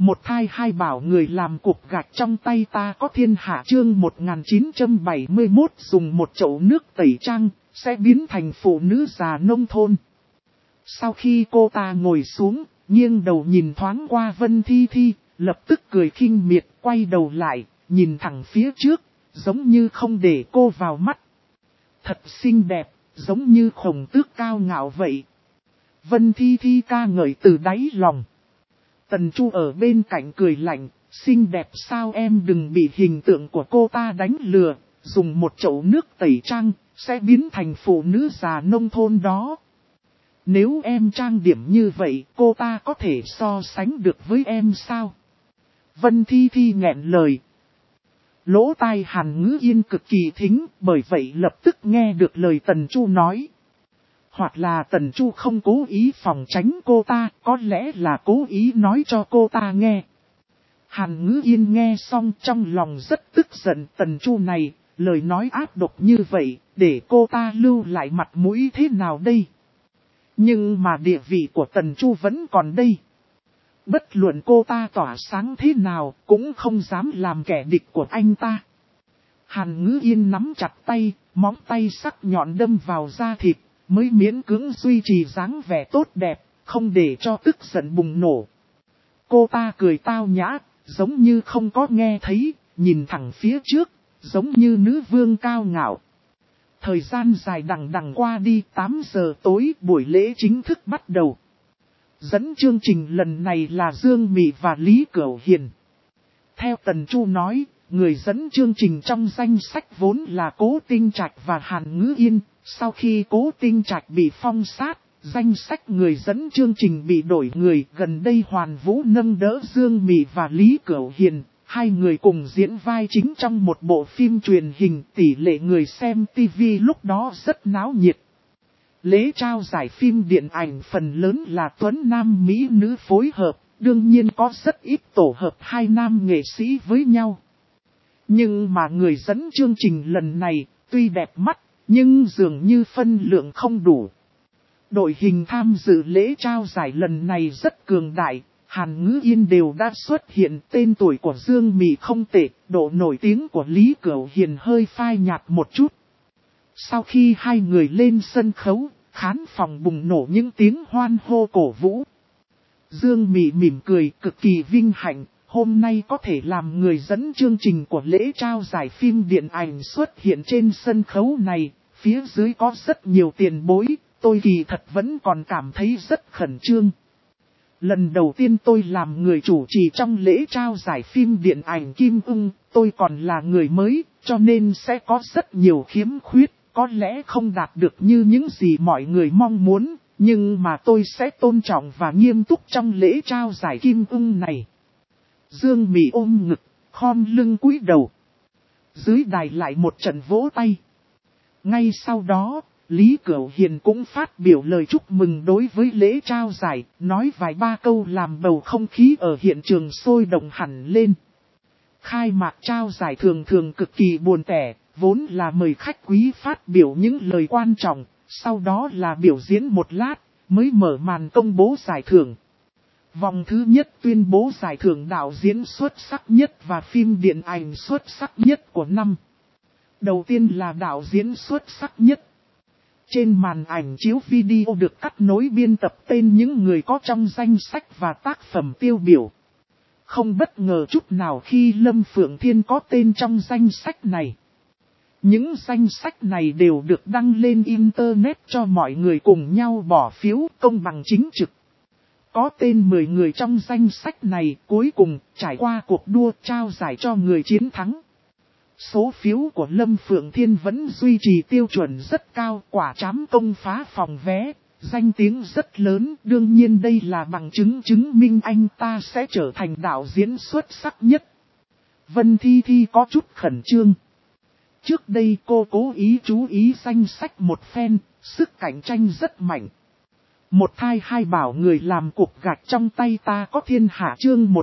Một thai hai bảo người làm cục gạch trong tay ta có thiên hạ chương 1971 dùng một chậu nước tẩy trang, sẽ biến thành phụ nữ già nông thôn. Sau khi cô ta ngồi xuống, nghiêng đầu nhìn thoáng qua Vân Thi Thi, lập tức cười khinh miệt, quay đầu lại, nhìn thẳng phía trước, giống như không để cô vào mắt. Thật xinh đẹp, giống như khổng tước cao ngạo vậy. Vân Thi Thi ca ngợi từ đáy lòng. Tần Chu ở bên cạnh cười lạnh, xinh đẹp sao em đừng bị hình tượng của cô ta đánh lừa, dùng một chậu nước tẩy trang, sẽ biến thành phụ nữ già nông thôn đó. Nếu em trang điểm như vậy, cô ta có thể so sánh được với em sao? Vân Thi Thi nghẹn lời. Lỗ tai Hàn Ngữ Yên cực kỳ thính, bởi vậy lập tức nghe được lời Tần Chu nói. Hoặc là Tần Chu không cố ý phòng tránh cô ta, có lẽ là cố ý nói cho cô ta nghe. Hàn Ngữ Yên nghe xong trong lòng rất tức giận, Tần Chu này, lời nói ác độc như vậy, để cô ta lưu lại mặt mũi thế nào đây? Nhưng mà địa vị của Tần Chu vẫn còn đây. Bất luận cô ta tỏa sáng thế nào, cũng không dám làm kẻ địch của anh ta. Hàn Ngữ Yên nắm chặt tay, móng tay sắc nhọn đâm vào da thịt, mới miễn cưỡng duy trì dáng vẻ tốt đẹp, không để cho tức giận bùng nổ. Cô ta cười tao nhã, giống như không có nghe thấy, nhìn thẳng phía trước, giống như nữ vương cao ngạo. Thời gian dài đằng đằng qua đi, 8 giờ tối buổi lễ chính thức bắt đầu. Dẫn chương trình lần này là Dương Mị và Lý Cửu Hiền. Theo Tần Chu nói, người dẫn chương trình trong danh sách vốn là Cố Tinh Trạch và Hàn Ngữ Yên. Sau khi Cố Tinh Trạch bị phong sát, danh sách người dẫn chương trình bị đổi người. Gần đây Hoàn Vũ nâng đỡ Dương Mị và Lý Cửu Hiền. Hai người cùng diễn vai chính trong một bộ phim truyền hình, tỷ lệ người xem TV lúc đó rất náo nhiệt. Lễ trao giải phim điện ảnh phần lớn là tuấn nam mỹ nữ phối hợp, đương nhiên có rất ít tổ hợp hai nam nghệ sĩ với nhau. Nhưng mà người dẫn chương trình lần này, tuy đẹp mắt, nhưng dường như phân lượng không đủ. Đội hình tham dự lễ trao giải lần này rất cường đại. Hàn Ngữ Yên đều đã xuất hiện, tên tuổi của Dương Mị không tệ, độ nổi tiếng của Lý Cửu Hiền hơi phai nhạt một chút. Sau khi hai người lên sân khấu, khán phòng bùng nổ những tiếng hoan hô cổ vũ. Dương Mị mỉm cười cực kỳ vinh hạnh, hôm nay có thể làm người dẫn chương trình của lễ trao giải phim điện ảnh xuất hiện trên sân khấu này, phía dưới có rất nhiều tiền bối, tôi kỳ thật vẫn còn cảm thấy rất khẩn trương. Lần đầu tiên tôi làm người chủ trì trong lễ trao giải phim điện ảnh Kim Ưng, tôi còn là người mới, cho nên sẽ có rất nhiều khiếm khuyết, có lẽ không đạt được như những gì mọi người mong muốn, nhưng mà tôi sẽ tôn trọng và nghiêm túc trong lễ trao giải Kim Ưng này. Dương Mị ôm ngực, khom lưng cúi đầu. Dưới đài lại một trận vỗ tay. Ngay sau đó, Lý Cửu Hiền cũng phát biểu lời chúc mừng đối với lễ trao giải, nói vài ba câu làm bầu không khí ở hiện trường sôi động hẳn lên. Khai mạc trao giải thường thường cực kỳ buồn tẻ, vốn là mời khách quý phát biểu những lời quan trọng, sau đó là biểu diễn một lát, mới mở màn công bố giải thưởng. Vòng thứ nhất tuyên bố giải thưởng đạo diễn xuất sắc nhất và phim điện ảnh xuất sắc nhất của năm. Đầu tiên là đạo diễn xuất sắc nhất. Trên màn ảnh chiếu video được cắt nối biên tập tên những người có trong danh sách và tác phẩm tiêu biểu. Không bất ngờ chút nào khi Lâm Phượng Thiên có tên trong danh sách này. Những danh sách này đều được đăng lên Internet cho mọi người cùng nhau bỏ phiếu công bằng chính trực. Có tên 10 người trong danh sách này cuối cùng trải qua cuộc đua trao giải cho người chiến thắng. Số phiếu của Lâm Phượng Thiên vẫn duy trì tiêu chuẩn rất cao, quả trám công phá phòng vé, danh tiếng rất lớn. Đương nhiên đây là bằng chứng chứng minh anh ta sẽ trở thành đạo diễn xuất sắc nhất. Vân Thi Thi có chút khẩn trương. Trước đây cô cố ý chú ý danh sách một phen, sức cạnh tranh rất mạnh. Một thai hai bảo người làm cục gạch trong tay ta có thiên hạ chương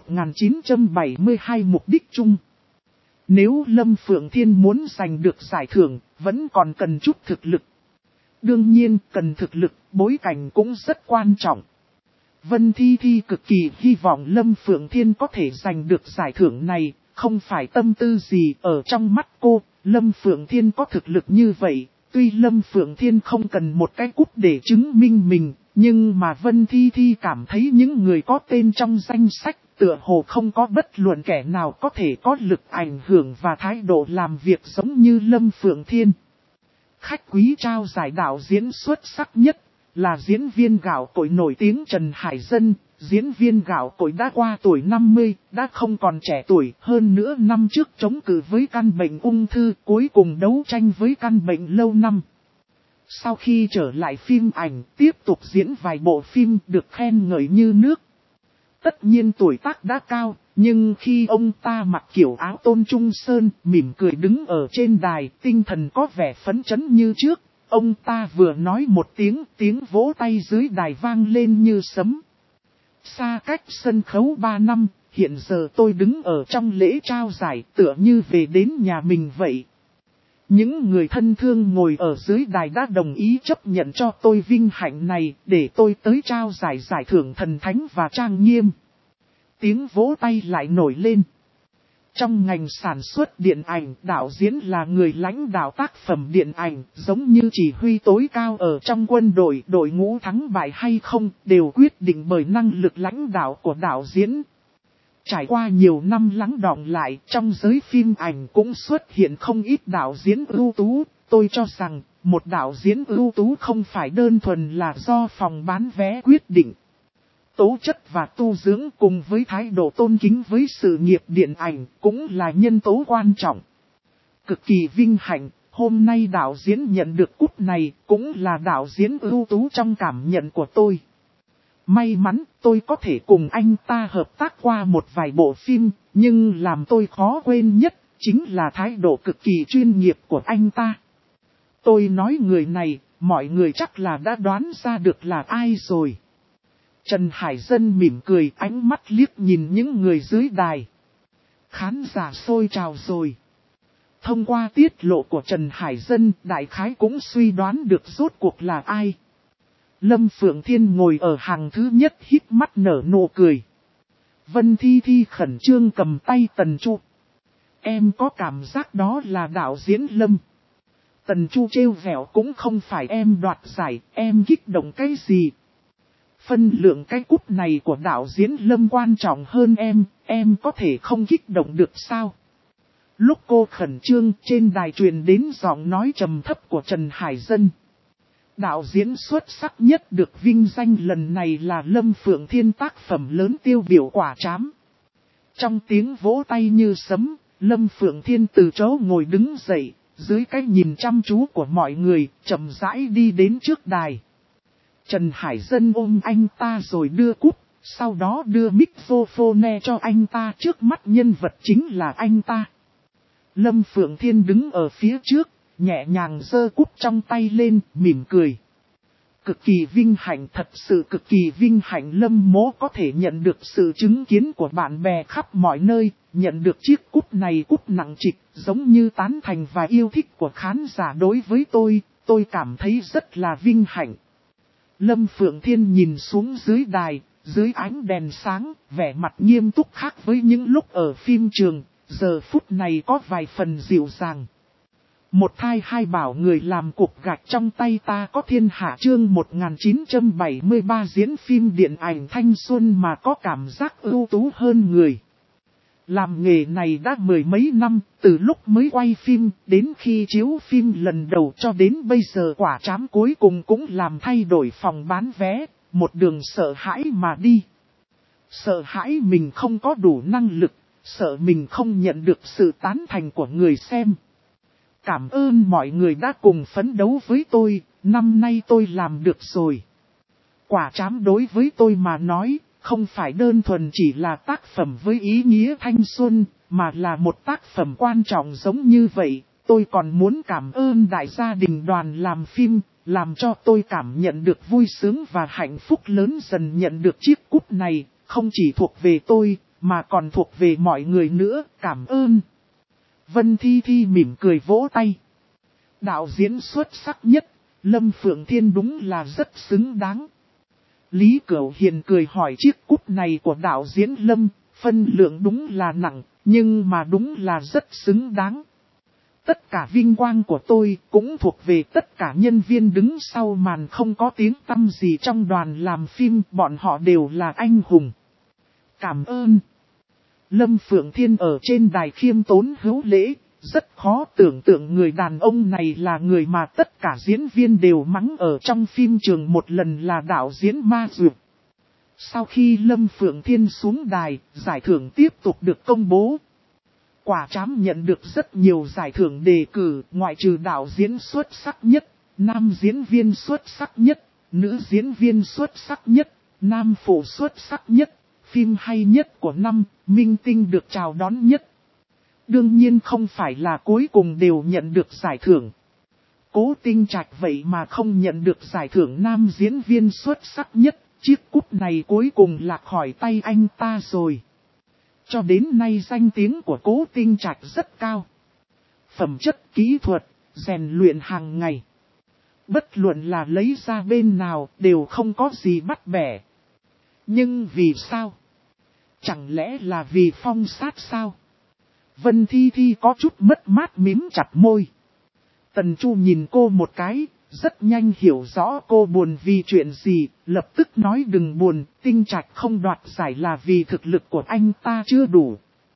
1972 mục đích chung. Nếu Lâm Phượng Thiên muốn giành được giải thưởng, vẫn còn cần chút thực lực. Đương nhiên, cần thực lực, bối cảnh cũng rất quan trọng. Vân Thi Thi cực kỳ hy vọng Lâm Phượng Thiên có thể giành được giải thưởng này, không phải tâm tư gì ở trong mắt cô, Lâm Phượng Thiên có thực lực như vậy, tuy Lâm Phượng Thiên không cần một cái cúp để chứng minh mình, nhưng mà Vân Thi Thi cảm thấy những người có tên trong danh sách tựa hồ không có bất luận kẻ nào có thể có lực ảnh hưởng và thái độ làm việc giống như Lâm Phượng Thiên. Khách quý trao giải đạo diễn xuất sắc nhất là diễn viên gạo cội nổi tiếng Trần Hải Dân. Diễn viên gạo cội đã qua tuổi 50, đã không còn trẻ tuổi, hơn nữa năm trước chống cự với căn bệnh ung thư, cuối cùng đấu tranh với căn bệnh lâu năm. Sau khi trở lại phim ảnh, tiếp tục diễn vài bộ phim được khen ngợi như nước. Tất nhiên tuổi tác đã cao, nhưng khi ông ta mặc kiểu áo Tôn Trung Sơn, mỉm cười đứng ở trên đài, tinh thần có vẻ phấn chấn như trước. Ông ta vừa nói một tiếng, tiếng vỗ tay dưới đài vang lên như sấm. Xa cách sân khấu 3 năm, hiện giờ tôi đứng ở trong lễ trao giải tựa như về đến nhà mình vậy. Những người thân thương ngồi ở dưới đài đã đồng ý chấp nhận cho tôi vinh hạnh này để tôi tới trao giải thưởng thần thánh và trang nghiêm. Tiếng vỗ tay lại nổi lên. Trong ngành sản xuất điện ảnh, đạo diễn là người lãnh đạo tác phẩm điện ảnh, giống như chỉ huy tối cao ở trong quân đội, đội ngũ thắng bại hay không, đều quyết định bởi năng lực lãnh đạo của đạo diễn. Trải qua nhiều năm lắng đọng lại, trong giới phim ảnh cũng xuất hiện không ít đạo diễn ưu tú. Tôi cho rằng, một đạo diễn ưu tú không phải đơn thuần là do phòng bán vé quyết định. Tố chất và tu dưỡng cùng với thái độ tôn kính với sự nghiệp điện ảnh cũng là nhân tố quan trọng. Cực kỳ vinh hạnh, hôm nay đạo diễn nhận được cúp này cũng là đạo diễn ưu tú trong cảm nhận của tôi. May mắn tôi có thể cùng anh ta hợp tác qua một vài bộ phim, nhưng làm tôi khó quên nhất chính là thái độ cực kỳ chuyên nghiệp của anh ta. Tôi nói người này, mọi người chắc là đã đoán ra được là ai rồi. Trần Hải Dân mỉm cười, ánh mắt liếc nhìn những người dưới đài. Khán giả sôi trào rồi. Thông qua tiết lộ của Trần Hải Dân, đại khái cũng suy đoán được rốt cuộc là ai. Lâm Phượng Thiên ngồi ở hàng thứ nhất hít mắt nở nụ cười. Vân Thi Thi khẩn trương cầm tay Tần Chu. Em có cảm giác đó là đạo diễn Lâm. Tần Chu trêu vẻo, cũng không phải em đoạt giải, em kích động cái gì. Phân lượng cái cúp này của đạo diễn Lâm quan trọng hơn em có thể không kích động được sao? Lúc cô khẩn trương, trên đài truyền đến giọng nói trầm thấp của Trần Hải Dân. Đạo diễn xuất sắc nhất được vinh danh lần này là Lâm Phượng Thiên, tác phẩm lớn tiêu biểu Quả Trám. Trong tiếng vỗ tay như sấm, Lâm Phượng Thiên từ chỗ ngồi đứng dậy, dưới cái nhìn chăm chú của mọi người, chậm rãi đi đến trước đài. Trần Hải Dân ôm anh ta rồi đưa cúp, sau đó đưa microphone cho anh ta, trước mắt nhân vật chính là anh ta. Lâm Phượng Thiên đứng ở phía trước, nhẹ nhàng giơ cúp trong tay lên, mỉm cười. Cực kỳ vinh hạnh, thật sự cực kỳ vinh hạnh Lâm mỗ có thể nhận được sự chứng kiến của bạn bè khắp mọi nơi, nhận được chiếc cúp này, cúp nặng trịch, giống như tán thành và yêu thích của khán giả đối với tôi cảm thấy rất là vinh hạnh. Lâm Phượng Thiên nhìn xuống dưới đài, dưới ánh đèn sáng, vẻ mặt nghiêm túc khác với những lúc ở phim trường, giờ phút này có vài phần dịu dàng. Một thai hai bảo người làm cục gạch trong tay ta có thiên hạ, chương 1973 diễn phim điện ảnh thanh xuân mà có cảm giác ưu tú hơn người. Làm nghề này đã mười mấy năm, từ lúc mới quay phim, đến khi chiếu phim lần đầu cho đến bây giờ Quả Trám cuối cùng cũng làm thay đổi phòng bán vé, một đường sợ hãi mà đi. Sợ hãi mình không có đủ năng lực, sợ mình không nhận được sự tán thành của người xem. Cảm ơn mọi người đã cùng phấn đấu với tôi, năm nay tôi làm được rồi. Quả Trám đối với tôi mà nói, không phải đơn thuần chỉ là tác phẩm với ý nghĩa thanh xuân, mà là một tác phẩm quan trọng giống như vậy. Tôi còn muốn cảm ơn đại gia đình đoàn làm phim, làm cho tôi cảm nhận được vui sướng và hạnh phúc lớn dần. Nhận được chiếc cúp này, không chỉ thuộc về tôi, mà còn thuộc về mọi người nữa, cảm ơn. Vân Thi Thi mỉm cười vỗ tay. Đạo diễn xuất sắc nhất, Lâm Phượng Thiên đúng là rất xứng đáng. Lý Cửu Hiền cười hỏi chiếc cúp này của đạo diễn Lâm, phân lượng đúng là nặng, nhưng mà đúng là rất xứng đáng. Tất cả vinh quang của tôi cũng thuộc về tất cả nhân viên đứng sau màn không có tiếng tăm gì trong đoàn làm phim, bọn họ đều là anh hùng. Cảm ơn. Lâm Phượng Thiên ở trên đài khiêm tốn hữu lễ, rất khó tưởng tượng người đàn ông này là người mà tất cả diễn viên đều mắng ở trong phim trường một lần là đạo diễn ma dược. Sau khi Lâm Phượng Thiên xuống đài, giải thưởng tiếp tục được công bố. Quả Trám nhận được rất nhiều giải thưởng đề cử, ngoại trừ đạo diễn xuất sắc nhất, nam diễn viên xuất sắc nhất, nữ diễn viên xuất sắc nhất, nam phụ xuất sắc nhất, phim hay nhất của năm, minh tinh được chào đón nhất. Đương nhiên không phải là cuối cùng đều nhận được giải thưởng. Cố Tinh Trạch vậy mà không nhận được giải thưởng nam diễn viên xuất sắc nhất, chiếc cúp này cuối cùng lạc khỏi tay anh ta rồi. Cho đến nay danh tiếng của Cố Tinh Trạch rất cao. Phẩm chất kỹ thuật, rèn luyện hàng ngày. Bất luận là lấy ra bên nào đều không có gì bắt bẻ. Nhưng vì sao? Chẳng lẽ là vì Phong Sát sao? Vân Thi Thi có chút mất mát mím chặt môi. Tần Chu nhìn cô một cái, rất nhanh hiểu rõ cô buồn vì chuyện gì, lập tức nói đừng buồn, Tinh Trạch không đoạt giải là vì thực lực của anh ta chưa đủ.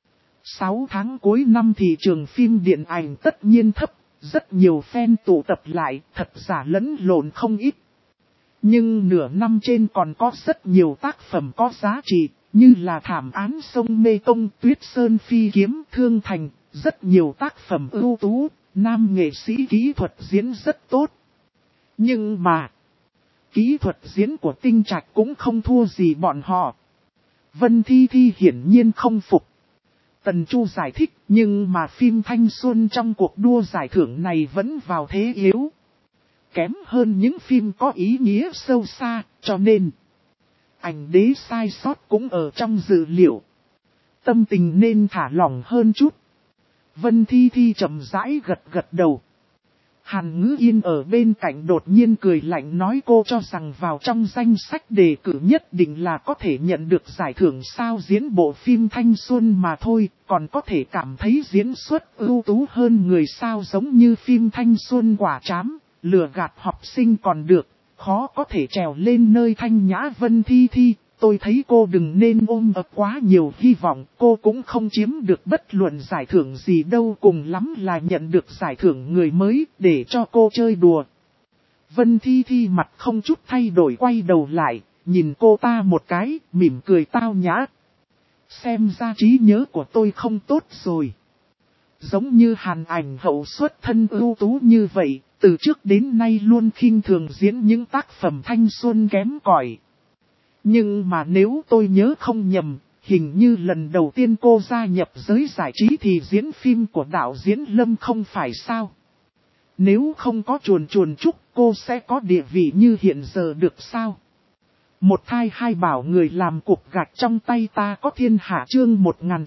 6 tháng cuối năm thị trường phim điện ảnh tất nhiên thấp, rất nhiều fan tụ tập lại, thật giả lẫn lộn không ít. Nhưng nửa năm trên còn có rất nhiều tác phẩm có giá trị, như là Thảm Án Sông Mê Công, Tuyết Sơn Phi Kiếm, Thương Thành, rất nhiều tác phẩm ưu tú, nam nghệ sĩ kỹ thuật diễn rất tốt. Nhưng mà, kỹ thuật diễn của Tinh Trạch cũng không thua gì bọn họ. Vân Thi Thi hiển nhiên không phục. Tần Chu giải thích, nhưng mà phim thanh xuân trong cuộc đua giải thưởng này vẫn vào thế yếu. Kém hơn những phim có ý nghĩa sâu xa, cho nên ảnh đế sai sót cũng ở trong dự liệu. Tâm tình nên thả lỏng hơn chút. Vân Thi Thi chậm rãi gật gật đầu. Hàn Ngữ Yên ở bên cạnh đột nhiên cười lạnh nói cô cho rằng vào trong danh sách đề cử nhất định là có thể nhận được giải thưởng sao diễn bộ phim thanh xuân mà thôi, còn có thể cảm thấy diễn xuất ưu tú hơn người sao giống như phim thanh xuân Quả Trám, lừa gạt học sinh còn được, khó có thể trèo lên nơi thanh nhã. Vân Thi Thi, tôi thấy cô đừng nên ôm ấp quá nhiều hy vọng, cô cũng không chiếm được bất luận giải thưởng gì đâu, cùng lắm là nhận được giải thưởng người mới để cho cô chơi đùa. Vân Thi Thi mặt không chút thay đổi quay đầu lại, nhìn cô ta một cái, mỉm cười tao nhã. Xem ra trí nhớ của tôi không tốt rồi. Giống như Hàn Ảnh hậu xuất thân ưu tú như vậy, từ trước đến nay luôn khinh thường diễn những tác phẩm thanh xuân kém cỏi. Nhưng mà nếu tôi nhớ không nhầm, hình như lần đầu tiên cô gia nhập giới giải trí thì diễn phim của đạo diễn Lâm không phải sao? Nếu không có chuồn chuồn chúc cô sẽ có địa vị như hiện giờ được sao? Một thai hai bảo người làm cục gạch trong tay ta có thiên hạ chương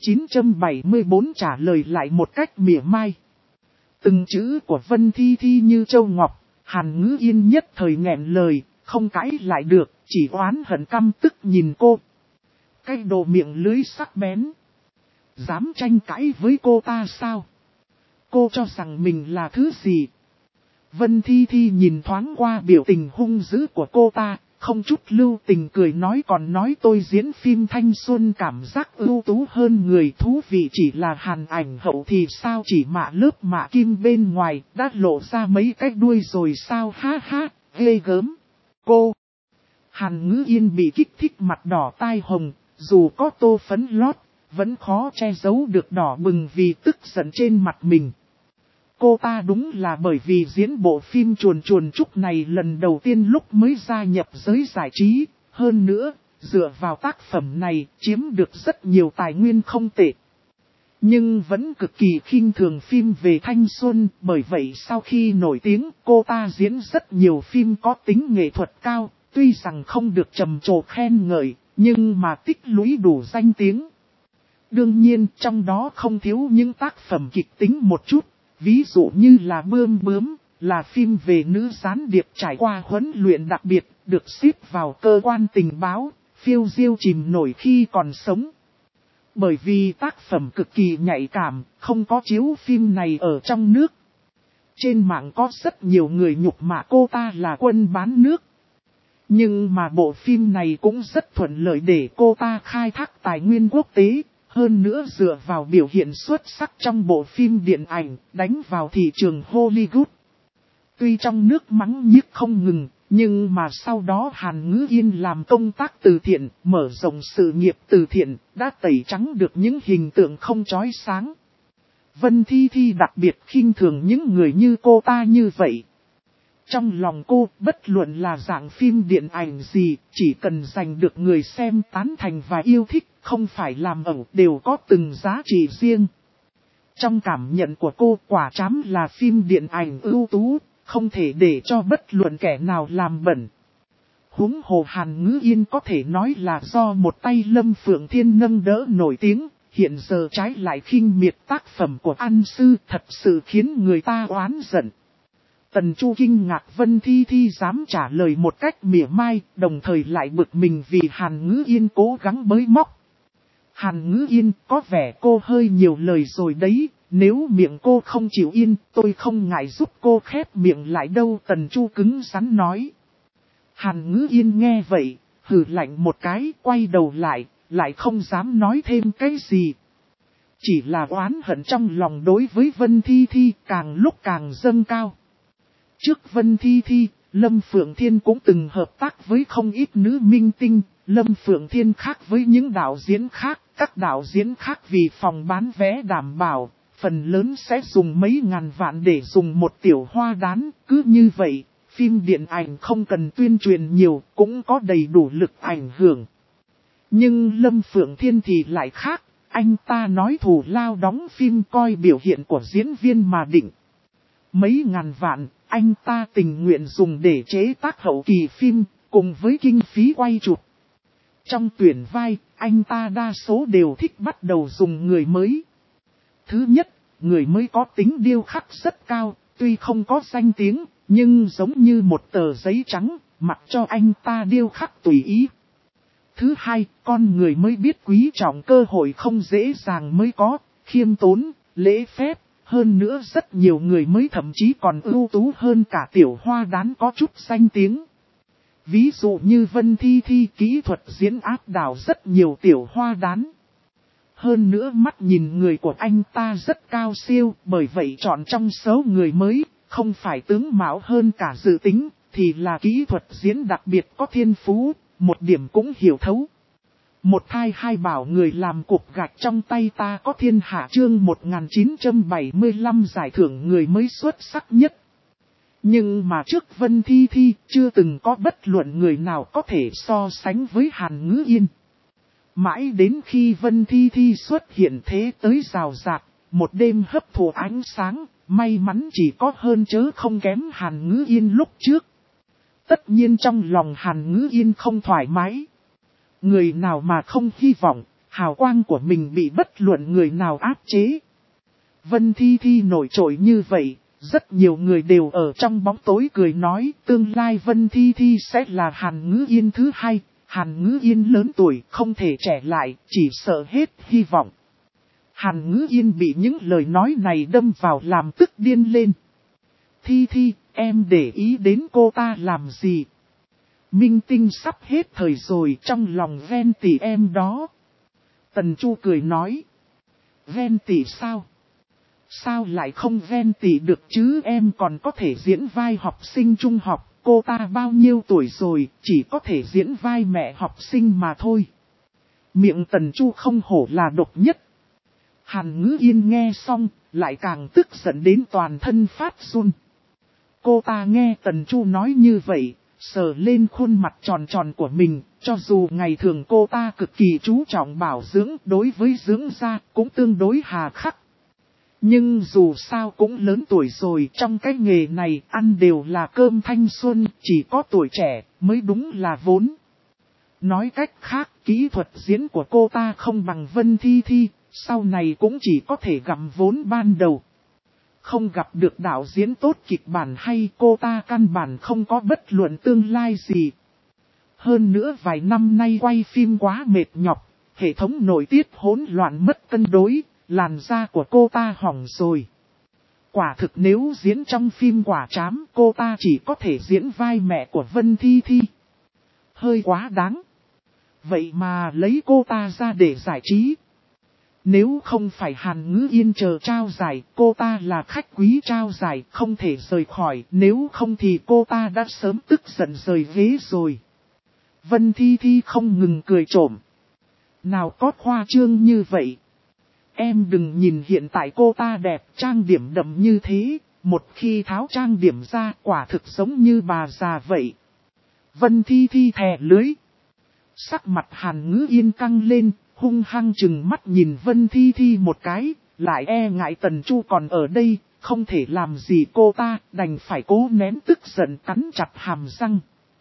1974 trả lời lại một cách mỉa mai. Từng chữ của Vân Thi Thi như châu ngọc, Hàn Ngữ Yên nhất thời nghẹn lời, không cãi lại được, chỉ oán hận căm tức nhìn cô. Cái đồ miệng lưới sắc bén. Dám tranh cãi với cô ta sao? Cô cho rằng mình là thứ gì? Vân Thi Thi nhìn thoáng qua biểu tình hung dữ của cô ta, không chút lưu tình cười nói còn nói tôi diễn phim thanh xuân cảm giác ưu tú hơn người thú vị chỉ là Hàn Ảnh hậu thì sao chỉ mạ lớp mạ kim bên ngoài đã lộ ra mấy cái đuôi rồi sao ha ha, ghê gớm. Cô! Hàn Ngữ Yên bị kích thích mặt đỏ tai hồng, dù có tô phấn lót, vẫn khó che giấu được đỏ bừng vì tức giận trên mặt mình. Cô ta đúng là bởi vì diễn bộ phim chuồn chuồn chúc này lần đầu tiên lúc mới gia nhập giới giải trí, hơn nữa, dựa vào tác phẩm này chiếm được rất nhiều tài nguyên không tệ. Nhưng vẫn cực kỳ khinh thường phim về thanh xuân, bởi vậy sau khi nổi tiếng cô ta diễn rất nhiều phim có tính nghệ thuật cao, tuy rằng không được trầm trồ khen ngợi, nhưng mà tích lũy đủ danh tiếng. Đương nhiên trong đó không thiếu những tác phẩm kịch tính một chút. Ví dụ như là Bươm Bướm, là phim về nữ gián điệp trải qua huấn luyện đặc biệt, được xếp vào cơ quan tình báo, phiêu diêu chìm nổi khi còn sống. Bởi vì tác phẩm cực kỳ nhạy cảm, không có chiếu phim này ở trong nước. Trên mạng có rất nhiều người nhục mạ cô ta là quân bán nước. Nhưng mà bộ phim này cũng rất thuận lợi để cô ta khai thác tài nguyên quốc tế, hơn nữa dựa vào biểu hiện xuất sắc trong bộ phim điện ảnh, đánh vào thị trường Hollywood. Tuy trong nước mắng nhiếc không ngừng, nhưng mà sau đó Hàn Ngữ Yên làm công tác từ thiện, mở rộng sự nghiệp từ thiện, đã tẩy trắng được những hình tượng không chói sáng. Vân Thi Thi đặc biệt khinh thường những người như cô ta như vậy. Trong lòng cô, bất luận là dạng phim điện ảnh gì, chỉ cần giành được người xem tán thành và yêu thích, không phải làm ẩu, đều có từng giá trị riêng. Trong cảm nhận của cô, Quả Trám là phim điện ảnh ưu tú, không thể để cho bất luận kẻ nào làm bẩn. Huống hồ Hàn Ngữ Yên có thể nói là do một tay Lâm Phượng Thiên nâng đỡ nổi tiếng, hiện giờ trái lại khinh miệt tác phẩm của An Sư, thật sự khiến người ta oán giận. Tần Chu kinh ngạc Vân Thi Thi dám trả lời một cách mỉa mai, đồng thời lại bực mình vì Hàn Ngữ Yên cố gắng bới móc. Hàn Ngữ Yên, có vẻ cô hơi nhiều lời rồi đấy, nếu miệng cô không chịu yên, tôi không ngại giúp cô khép miệng lại đâu. Tần Chu cứng rắn nói. Hàn Ngữ Yên nghe vậy, hừ lạnh một cái, quay đầu lại không dám nói thêm cái gì. Chỉ là oán hận trong lòng đối với Vân Thi Thi càng lúc càng dâng cao. Trước Vân Thi Thi, Lâm Phượng Thiên cũng từng hợp tác với không ít nữ minh tinh. Lâm Phượng Thiên khác với những đạo diễn khác, các đạo diễn khác vì phòng bán vé đảm bảo, phần lớn sẽ dùng mấy ngàn vạn để dùng một tiểu hoa đán. Cứ như vậy, phim điện ảnh không cần tuyên truyền nhiều, cũng có đầy đủ lực ảnh hưởng. Nhưng Lâm Phượng Thiên thì lại khác, anh ta nói thù lao đóng phim coi biểu hiện của diễn viên mà định. Mấy ngàn vạn, anh ta tình nguyện dùng để chế tác hậu kỳ phim, cùng với kinh phí quay chụp. Trong tuyển vai, anh ta đa số đều thích bắt đầu dùng người mới. Thứ nhất, người mới có tính điêu khắc rất cao, tuy không có danh tiếng, nhưng giống như một tờ giấy trắng, mặc cho anh ta điêu khắc tùy ý. Thứ hai, con người mới biết quý trọng cơ hội không dễ dàng mới có, khiêm tốn, lễ phép. Hơn nữa rất nhiều người mới thậm chí còn ưu tú hơn cả tiểu hoa đán có chút danh tiếng. Ví dụ như Vân Thi Thi kỹ thuật diễn áp đảo rất nhiều tiểu hoa đán. Hơn nữa mắt nhìn người của anh ta rất cao siêu, bởi vậy chọn trong số người mới, không phải tướng mạo hơn cả dự tính, thì là kỹ thuật diễn đặc biệt có thiên phú, một điểm cũng hiểu thấu. Một thai hai bảo người làm cục gạch trong tay ta có thiên hạ chương 1975 giải thưởng người mới xuất sắc nhất. Nhưng mà trước Vân Thi Thi chưa từng có bất luận người nào có thể so sánh với Hàn Ngữ Yên. Mãi đến khi Vân Thi Thi xuất hiện thế tới rào rạc, một đêm hấp thụ ánh sáng, may mắn chỉ có hơn chớ không kém Hàn Ngữ Yên lúc trước. Tất nhiên trong lòng Hàn Ngữ Yên không thoải mái. Người nào mà không hy vọng, hào quang của mình bị bất luận người nào áp chế. Vân Thi Thi nổi trội như vậy, rất nhiều người đều ở trong bóng tối cười nói tương lai Vân Thi Thi sẽ là Hàn Ngữ Yên thứ hai. Hàn Ngữ Yên lớn tuổi, không thể trẻ lại, chỉ sợ hết hy vọng. Hàn Ngữ Yên bị những lời nói này đâm vào làm tức điên lên. Thi Thi, em để ý đến cô ta làm gì? Minh tinh sắp hết thời rồi, trong lòng ghen tị em đó. Tần Chu cười nói. Ghen tị sao? Sao lại không ghen tị được chứ, em còn có thể diễn vai học sinh trung học, cô ta bao nhiêu tuổi rồi, chỉ có thể diễn vai mẹ học sinh mà thôi. Miệng Tần Chu không hổ là độc nhất. Hàn Ngữ Yên nghe xong, lại càng tức giận đến toàn thân phát run. Cô ta nghe Tần Chu nói như vậy, sờ lên khuôn mặt tròn tròn của mình, cho dù ngày thường cô ta cực kỳ chú trọng bảo dưỡng, đối với dưỡng da cũng tương đối hà khắc. Nhưng dù sao cũng lớn tuổi rồi, trong cái nghề này ăn đều là cơm thanh xuân, chỉ có tuổi trẻ mới đúng là vốn. Nói cách khác, kỹ thuật diễn của cô ta không bằng Vân Thi Thi, sau này cũng chỉ có thể gặm vốn ban đầu. Không gặp được đạo diễn tốt kịch bản hay, cô ta căn bản không có bất luận tương lai gì. Hơn nữa vài năm nay quay phim quá mệt nhọc, hệ thống nội tiết hỗn loạn mất cân đối, làn da của cô ta hỏng rồi. Quả thực nếu diễn trong phim Quả Trám, cô ta chỉ có thể diễn vai mẹ của Vân Thi Thi. Hơi quá đáng. Vậy mà lấy cô ta ra để giải trí. Nếu không phải Hàn Ngữ Yên chờ trao giải, cô ta là khách quý trao giải, không thể rời khỏi, nếu không thì cô ta đã sớm tức giận rời ghế rồi. Vân Thi Thi không ngừng cười trộm. Nào có khoa trương như vậy. Em đừng nhìn hiện tại cô ta đẹp, trang điểm đậm như thế, một khi tháo trang điểm ra quả thực giống như bà già vậy. Vân Thi Thi thè lưới. Sắc mặt Hàn Ngữ Yên căng lên, hung hăng chừng mắt nhìn Vân Thi Thi một cái, lại e ngại Tần Chu còn ở đây, không thể làm gì cô ta, đành phải cố nén tức giận cắn chặt hàm răng.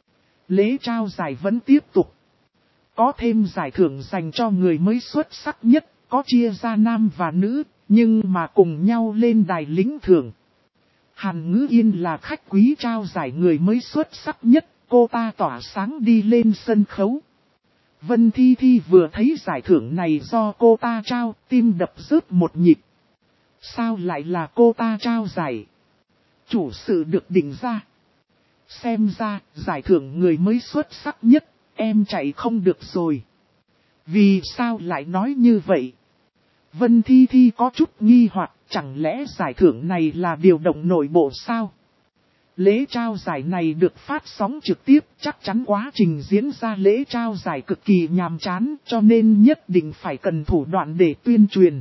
Lễ trao giải vẫn tiếp tục. Có thêm giải thưởng dành cho người mới xuất sắc nhất, có chia ra nam và nữ, nhưng mà cùng nhau lên đài lĩnh thưởng. Hàn Ngữ Yên là khách quý trao giải người mới xuất sắc nhất, cô ta tỏa sáng đi lên sân khấu. Vân Thi Thi vừa thấy giải thưởng này do cô ta trao, tim đập rớt một nhịp. Sao lại là cô ta trao giải? Chủ sự được định ra. Xem ra, giải thưởng người mới xuất sắc nhất, em chạy không được rồi. Vì sao lại nói như vậy? Vân Thi Thi có chút nghi hoặc, chẳng lẽ giải thưởng này là điều động nội bộ sao? Lễ trao giải này được phát sóng trực tiếp, chắc chắn quá trình diễn ra lễ trao giải cực kỳ nhàm chán, cho nên nhất định phải cần thủ đoạn để tuyên truyền.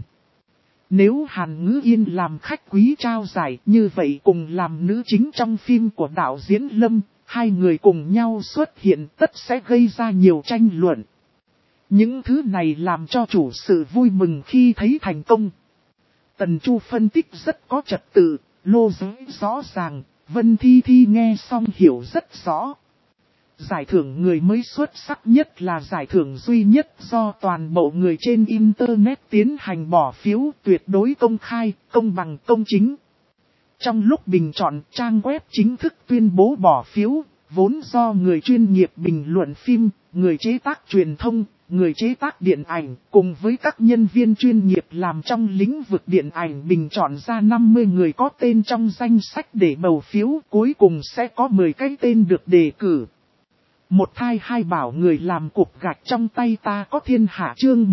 Nếu Hàn Ngữ Yên làm khách quý trao giải như vậy cùng làm nữ chính trong phim của đạo diễn Lâm, hai người cùng nhau xuất hiện tất sẽ gây ra nhiều tranh luận. Những thứ này làm cho chủ sự vui mừng khi thấy thành công. Tần Chu phân tích rất có trật tự, lô giới rõ ràng, Vân Thi Thi nghe xong hiểu rất rõ. Giải thưởng người mới xuất sắc nhất là giải thưởng duy nhất do toàn bộ người trên Internet tiến hành bỏ phiếu tuyệt đối công khai, công bằng công chính. Trong lúc bình chọn, trang web chính thức tuyên bố bỏ phiếu, vốn do người chuyên nghiệp bình luận phim, người chế tác truyền thông, người chế tác điện ảnh, cùng với các nhân viên chuyên nghiệp làm trong lĩnh vực điện ảnh bình chọn ra 50 người có tên trong danh sách để bầu phiếu, cuối cùng sẽ có 10 cái tên được đề cử. Một thai hai bảo người làm cục gạch trong tay ta có thiên hạ chương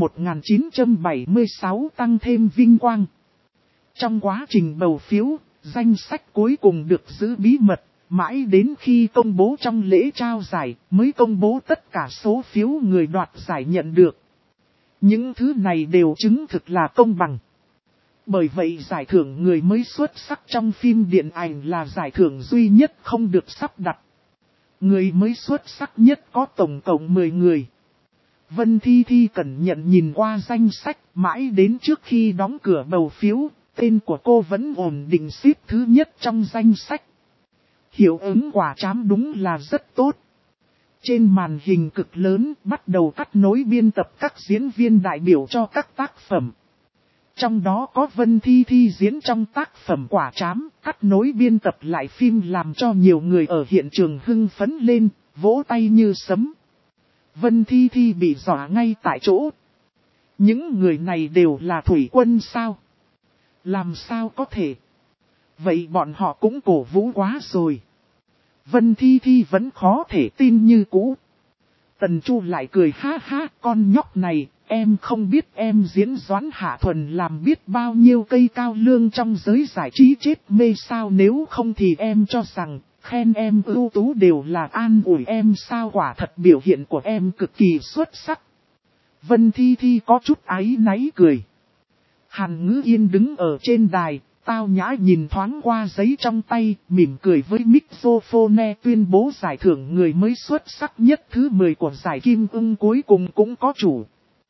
1976 tăng thêm vinh quang. Trong quá trình bầu phiếu, danh sách cuối cùng được giữ bí mật, mãi đến khi công bố trong lễ trao giải mới công bố tất cả số phiếu người đoạt giải nhận được. Những thứ này đều chứng thực là công bằng. Bởi vậy giải thưởng người mới xuất sắc trong phim điện ảnh là giải thưởng duy nhất không được sắp đặt. Người mới xuất sắc nhất có tổng cộng 10 người. Vân Thi Thi cẩn nhận nhìn qua danh sách mãi đến trước khi đóng cửa bầu phiếu, tên của cô vẫn ổn định xếp thứ nhất trong danh sách. Hiệu ứng Quả Trám đúng là rất tốt. Trên màn hình cực lớn bắt đầu cắt nối biên tập các diễn viên đại biểu cho các tác phẩm. Trong đó có Vân Thi Thi diễn trong tác phẩm Quả Trám, cắt nối biên tập lại phim làm cho nhiều người ở hiện trường hưng phấn lên, vỗ tay như sấm. Vân Thi Thi bị dọa ngay tại chỗ. Những người này đều là thủy quân sao? Làm sao có thể? Vậy bọn họ cũng cổ vũ quá rồi. Vân Thi Thi vẫn khó thể tin như cũ. Tần Chu lại cười ha ha, con nhóc này, em không biết em diễn Doãn Hạ Thuần làm biết bao nhiêu cây cao lương trong giới giải trí chết mê sao, nếu không thì em cho rằng, khen em ưu tú đều là an ủi em sao, quả thật biểu hiện của em cực kỳ xuất sắc. Vân Thi Thi có chút áy náy cười. Hàn Ngữ Yên đứng ở trên đài, tao nhã nhìn thoáng qua giấy trong tay, mỉm cười với microphone tuyên bố giải thưởng người mới xuất sắc nhất thứ 10 của giải Kim Ưng cuối cùng cũng có chủ.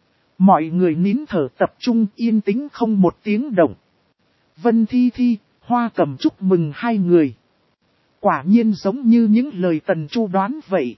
Mọi người nín thở tập trung yên tĩnh không một tiếng động. Vân Thi Thi, Hoa Cẩm chúc mừng hai người. Quả nhiên giống như những lời Tần Chu đoán vậy.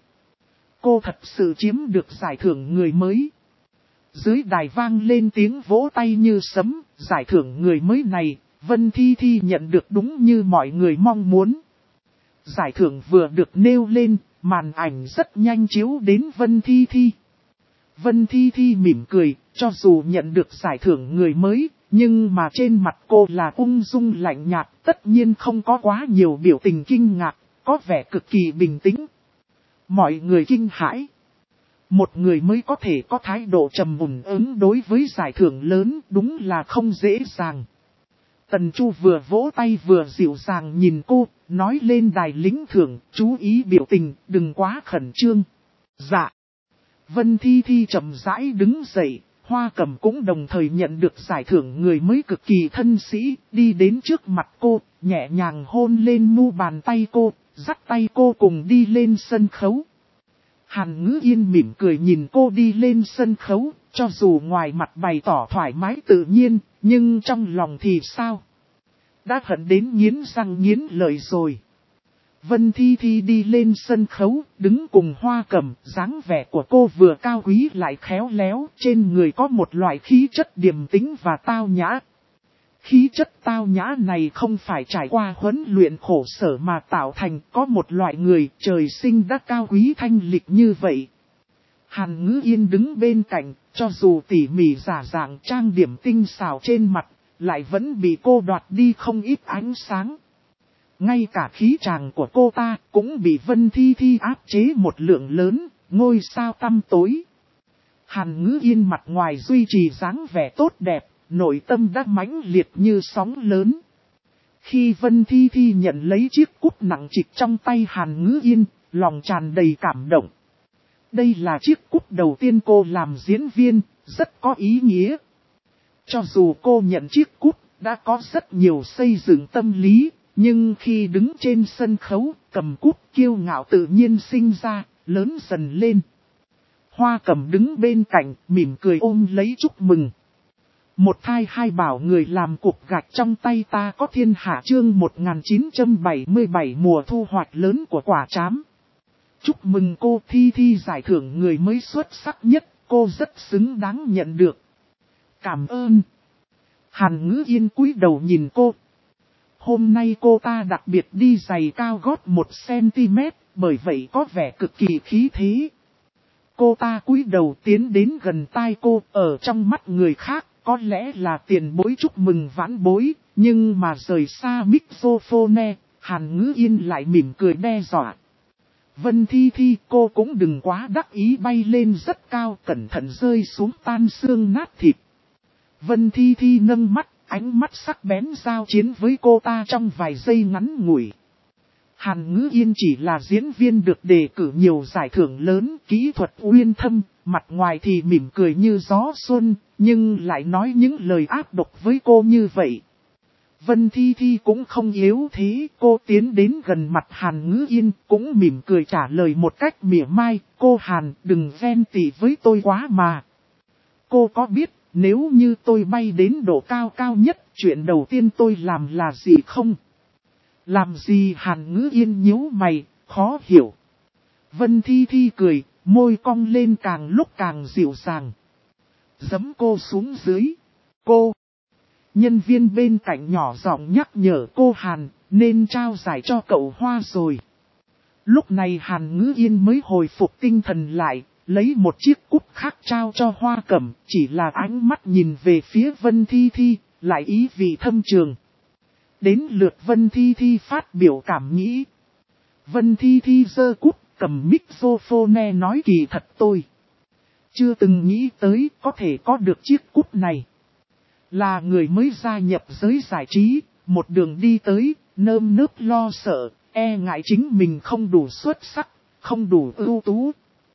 Cô thật sự chiếm được giải thưởng người mới. Dưới đài vang lên tiếng vỗ tay như sấm, giải thưởng người mới này, Vân Thi Thi nhận được đúng như mọi người mong muốn. Giải thưởng vừa được nêu lên, màn ảnh rất nhanh chiếu đến Vân Thi Thi. Vân Thi Thi mỉm cười, cho dù nhận được giải thưởng người mới, nhưng mà trên mặt cô là ung dung lạnh nhạt, tất nhiên không có quá nhiều biểu tình kinh ngạc, có vẻ cực kỳ bình tĩnh. Mọi người kinh hãi. Một người mới có thể có thái độ trầm ổn ứng đối với giải thưởng lớn, đúng là không dễ dàng. Tần Chu vừa vỗ tay vừa dịu dàng nhìn cô, nói lên đài lĩnh thưởng, chú ý biểu tình, đừng quá khẩn trương. Dạ. Vân Thi Thi chậm rãi đứng dậy, Hoa Cẩm cũng đồng thời nhận được giải thưởng người mới cực kỳ thân sĩ, đi đến trước mặt cô, nhẹ nhàng hôn lên mu bàn tay cô, dắt tay cô cùng đi lên sân khấu. Hàn Ngữ Yên mỉm cười nhìn cô đi lên sân khấu, cho dù ngoài mặt bày tỏ thoải mái tự nhiên, nhưng trong lòng thì sao? Đã hận đến nghiến răng nghiến lợi rồi. Vân Thi Thi đi lên sân khấu, đứng cùng Hoa Cẩm, dáng vẻ của cô vừa cao quý lại khéo léo, trên người có một loại khí chất điềm tĩnh và tao nhã. Khí chất tao nhã này không phải trải qua huấn luyện khổ sở mà tạo thành, có một loại người trời sinh đã cao quý thanh lịch như vậy. Hàn Ngữ Yên đứng bên cạnh, cho dù tỉ mỉ giả dạng trang điểm tinh xảo trên mặt, lại vẫn bị cô đoạt đi không ít ánh sáng. Ngay cả khí chàng của cô ta cũng bị Vân Thi Thi áp chế một lượng lớn, ngôi sao tăm tối. Hàn Ngữ Yên mặt ngoài duy trì dáng vẻ tốt đẹp, nội tâm đã mãnh liệt như sóng lớn. Khi Vân Thi Thi nhận lấy chiếc cúp nặng trịch trong tay Hàn Ngữ Yên, lòng tràn đầy cảm động. Đây là chiếc cúp đầu tiên cô làm diễn viên, rất có ý nghĩa. Cho dù cô nhận chiếc cúp, đã có rất nhiều xây dựng tâm lý, nhưng khi đứng trên sân khấu, cầm cúp kiêu ngạo tự nhiên sinh ra, lớn dần lên. Hoa Cẩm đứng bên cạnh, mỉm cười ôm lấy chúc mừng. Một thai hai bảo người làm cục gạch trong tay ta có thiên hạ chương 1977 mùa thu hoạch lớn của quả trám. Chúc mừng cô Thi Thi giải thưởng người mới xuất sắc nhất, cô rất xứng đáng nhận được. Cảm ơn. Hàn Ngữ Yên cúi đầu nhìn cô. Hôm nay cô ta đặc biệt đi giày cao gót 1cm, bởi vậy có vẻ cực kỳ khí thế. Cô ta cúi đầu tiến đến gần tai cô, ở trong mắt người khác, có lẽ là tiền bối chúc mừng vãn bối, nhưng mà rời xa microphone, Hàn Ngữ Yên lại mỉm cười đe dọa. Vân Thi Thi, cô cũng đừng quá đắc ý bay lên rất cao, cẩn thận rơi xuống tan xương nát thịt. Vân Thi Thi nâng mắt, ánh mắt sắc bén giao chiến với cô ta trong vài giây ngắn ngủi. Hàn Ngữ Yên chỉ là diễn viên được đề cử nhiều giải thưởng lớn, kỹ thuật uyên thâm, mặt ngoài thì mỉm cười như gió xuân, nhưng lại nói những lời ác độc với cô như vậy. Vân Thi Thi cũng không yếu thế, cô tiến đến gần mặt Hàn Ngữ Yên, cũng mỉm cười trả lời một cách mỉa mai, cô Hàn đừng ghen tị với tôi quá mà. Cô có biết, nếu như tôi bay đến độ cao cao nhất, chuyện đầu tiên tôi làm là gì không? Làm gì? Hàn Ngữ Yên nhíu mày, khó hiểu. Vân Thi Thi cười, môi cong lên càng lúc càng dịu dàng. Giẫm cô xuống dưới. Cô. Nhân viên bên cạnh nhỏ giọng nhắc nhở cô Hàn, nên trao giải cho cậu Hoa rồi. Lúc này Hàn Ngữ Yên mới hồi phục tinh thần lại, lấy một chiếc cúp khác trao cho Hoa Cẩm, chỉ là ánh mắt nhìn về phía Vân Thi Thi, lại ý vị thâm trường. Đến lượt Vân Thi Thi phát biểu cảm nghĩ. Vân Thi Thi giơ cúp, cầm microphone nói kỳ thật tôi chưa từng nghĩ tới có thể có được chiếc cúp này. Là người mới gia nhập giới giải trí, một đường đi tới, nơm nớp lo sợ, e ngại chính mình không đủ xuất sắc, không đủ ưu tú.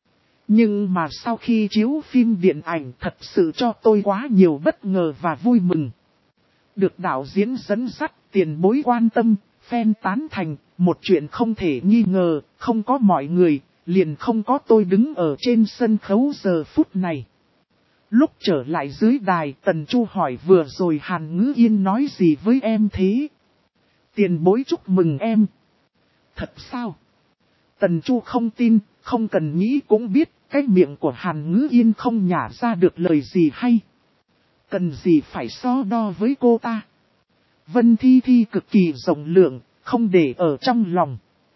Nhưng mà sau khi chiếu phim điện ảnh thật sự cho tôi quá nhiều bất ngờ và vui mừng. Được đạo diễn dẫn dắt, tiền bối quan tâm, fan tán thành, một chuyện không thể nghi ngờ, không có mọi người, liền không có tôi đứng ở trên sân khấu giờ phút này. Lúc trở lại dưới đài, Tần Chu hỏi vừa rồi Hàn Ngữ Yên nói gì với em thế? Tiền bối chúc mừng em. Thật sao? Tần Chu không tin, không cần nghĩ cũng biết, cái miệng của Hàn Ngữ Yên không nhả ra được lời gì hay. Cần gì phải so đo với cô ta? Vân Thi Thi cực kỳ rộng lượng, không để ở trong lòng.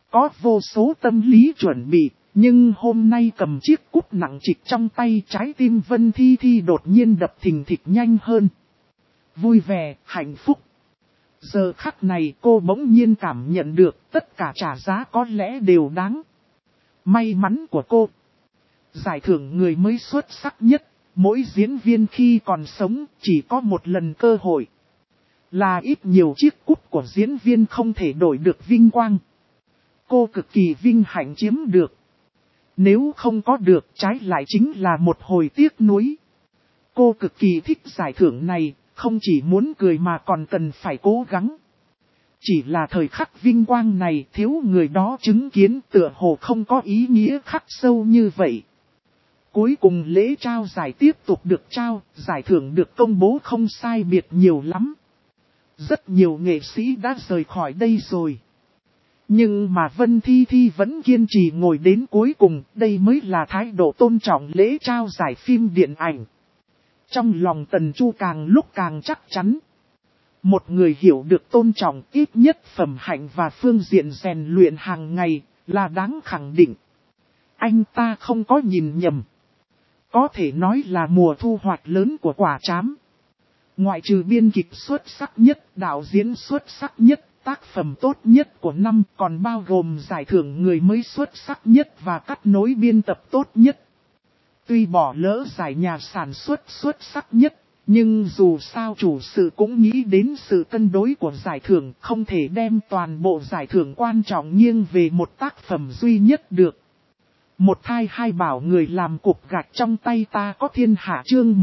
Có vô số tâm lý chuẩn bị, nhưng hôm nay cầm chiếc cúp nặng trịch trong tay, trái tim Vân Thi Thi đột nhiên đập thình thịch nhanh hơn. Vui vẻ, hạnh phúc. Giờ khắc này cô bỗng nhiên cảm nhận được tất cả trả giá có lẽ đều đáng. May mắn của cô. Giải thưởng người mới xuất sắc nhất, mỗi diễn viên khi còn sống chỉ có một lần cơ hội. Là ít nhiều chiếc cúp của diễn viên không thể đổi được vinh quang. Cô cực kỳ vinh hạnh chiếm được. Nếu không có được, trái lại chính là một hồi tiếc nuối. Cô cực kỳ thích giải thưởng này, không chỉ muốn cười mà còn cần phải cố gắng. Chỉ là thời khắc vinh quang này thiếu người đó chứng kiến, tựa hồ không có ý nghĩa khắc sâu như vậy. Cuối cùng lễ trao giải tiếp tục được trao, giải thưởng được công bố không sai biệt nhiều lắm. Rất nhiều nghệ sĩ đã rời khỏi đây rồi. Nhưng mà Vân Thi Thi vẫn kiên trì ngồi đến cuối cùng, đây mới là thái độ tôn trọng lễ trao giải phim điện ảnh. Trong lòng Tần Chu càng lúc càng chắc chắn. Một người hiểu được tôn trọng ít nhất phẩm hạnh và phương diện rèn luyện hàng ngày là đáng khẳng định. Anh ta không có nhìn nhầm. Có thể nói là mùa thu hoạch lớn của Quả Trám. Ngoại trừ biên kịch xuất sắc nhất, đạo diễn xuất sắc nhất, tác phẩm tốt nhất của năm còn bao gồm giải thưởng người mới xuất sắc nhất và cắt nối biên tập tốt nhất. Tuy bỏ lỡ giải nhà sản xuất xuất sắc nhất, nhưng dù sao chủ sự cũng nghĩ đến sự cân đối của giải thưởng, không thể đem toàn bộ giải thưởng quan trọng nghiêng về một tác phẩm duy nhất được. Một thai hai bảo người làm cục gạch trong tay ta có thiên hạ chương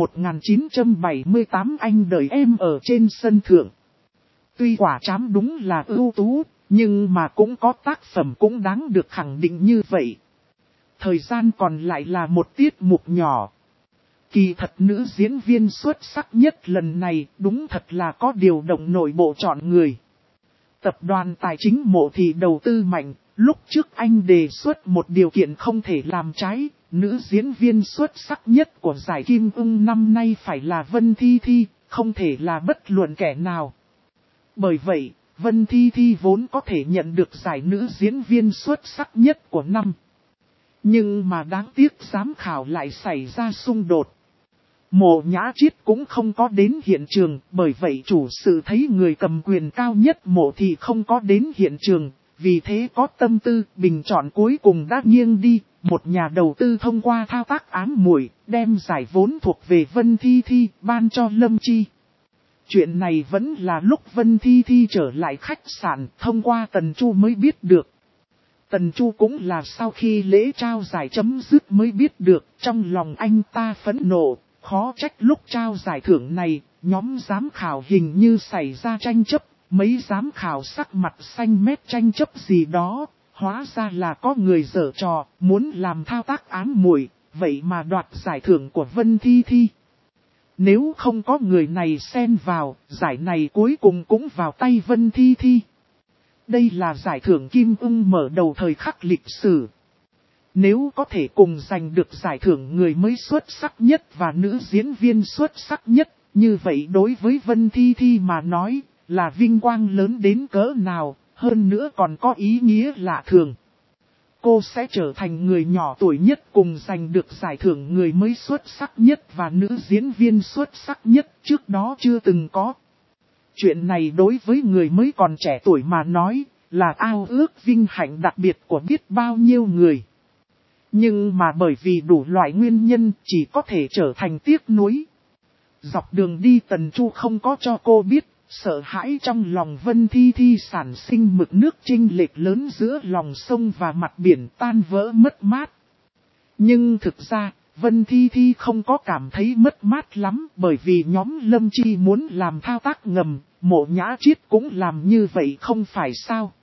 1978 anh đợi em ở trên sân thượng. Tuy Quả Trám đúng là ưu tú, nhưng mà cũng có tác phẩm cũng đáng được khẳng định như vậy. Thời gian còn lại là một tiết mục nhỏ. Kỳ thật nữ diễn viên xuất sắc nhất lần này đúng thật là có điều động nội bộ chọn người. Tập đoàn tài chính Mộ Thị đầu tư mạnh, lúc trước anh đề xuất một điều kiện không thể làm trái, nữ diễn viên xuất sắc nhất của giải Kim Ưng năm nay phải là Vân Thi Thi, không thể là bất luận kẻ nào. Bởi vậy, Vân Thi Thi vốn có thể nhận được giải nữ diễn viên xuất sắc nhất của năm. Nhưng mà đáng tiếc giám khảo lại xảy ra xung đột. Mộ Nhã Chiết cũng không có đến hiện trường, bởi vậy chủ sự thấy người cầm quyền cao nhất Mộ Thị không có đến hiện trường, vì thế có tâm tư, bình chọn cuối cùng đã nghiêng đi, một nhà đầu tư thông qua thao tác ám muội, đem giải vốn thuộc về Vân Thi Thi, ban cho Lâm Chi. Chuyện này vẫn là lúc Vân Thi Thi trở lại khách sạn, thông qua Tần Chu mới biết được. Tần Chu cũng là sau khi lễ trao giải chấm dứt mới biết được, trong lòng anh ta phẫn nộ, khó trách lúc trao giải thưởng này, nhóm giám khảo hình như xảy ra tranh chấp, mấy giám khảo sắc mặt xanh mét tranh chấp gì đó, hóa ra là có người giở trò, muốn làm thao tác ám muội, vậy mà đoạt giải thưởng của Vân Thi Thi. Nếu không có người này xen vào, giải này cuối cùng cũng vào tay Vân Thi Thi. Đây là giải thưởng Kim Ưng mở đầu thời khắc lịch sử. Nếu có thể cùng giành được giải thưởng người mới xuất sắc nhất và nữ diễn viên xuất sắc nhất, như vậy đối với Vân Thi Thi mà nói, là vinh quang lớn đến cỡ nào, hơn nữa còn có ý nghĩa lạ thường. Cô sẽ trở thành người nhỏ tuổi nhất cùng giành được giải thưởng người mới xuất sắc nhất và nữ diễn viên xuất sắc nhất, trước đó chưa từng có. Chuyện này đối với người mới còn trẻ tuổi mà nói, là ao ước vinh hạnh đặc biệt của biết bao nhiêu người. Nhưng mà bởi vì đủ loại nguyên nhân chỉ có thể trở thành tiếc nuối. Dọc đường đi Tần Chu không có cho cô biết, sợ hãi trong lòng Vân Thi Thi sản sinh mực nước chênh lệch lớn giữa lòng sông và mặt biển tan vỡ mất mát. Nhưng thực ra, Vân Thi Thi không có cảm thấy mất mát lắm, bởi vì nhóm Lâm Chi muốn làm thao tác ngầm, Mộ Nhã Chiết cũng làm như vậy không phải sao.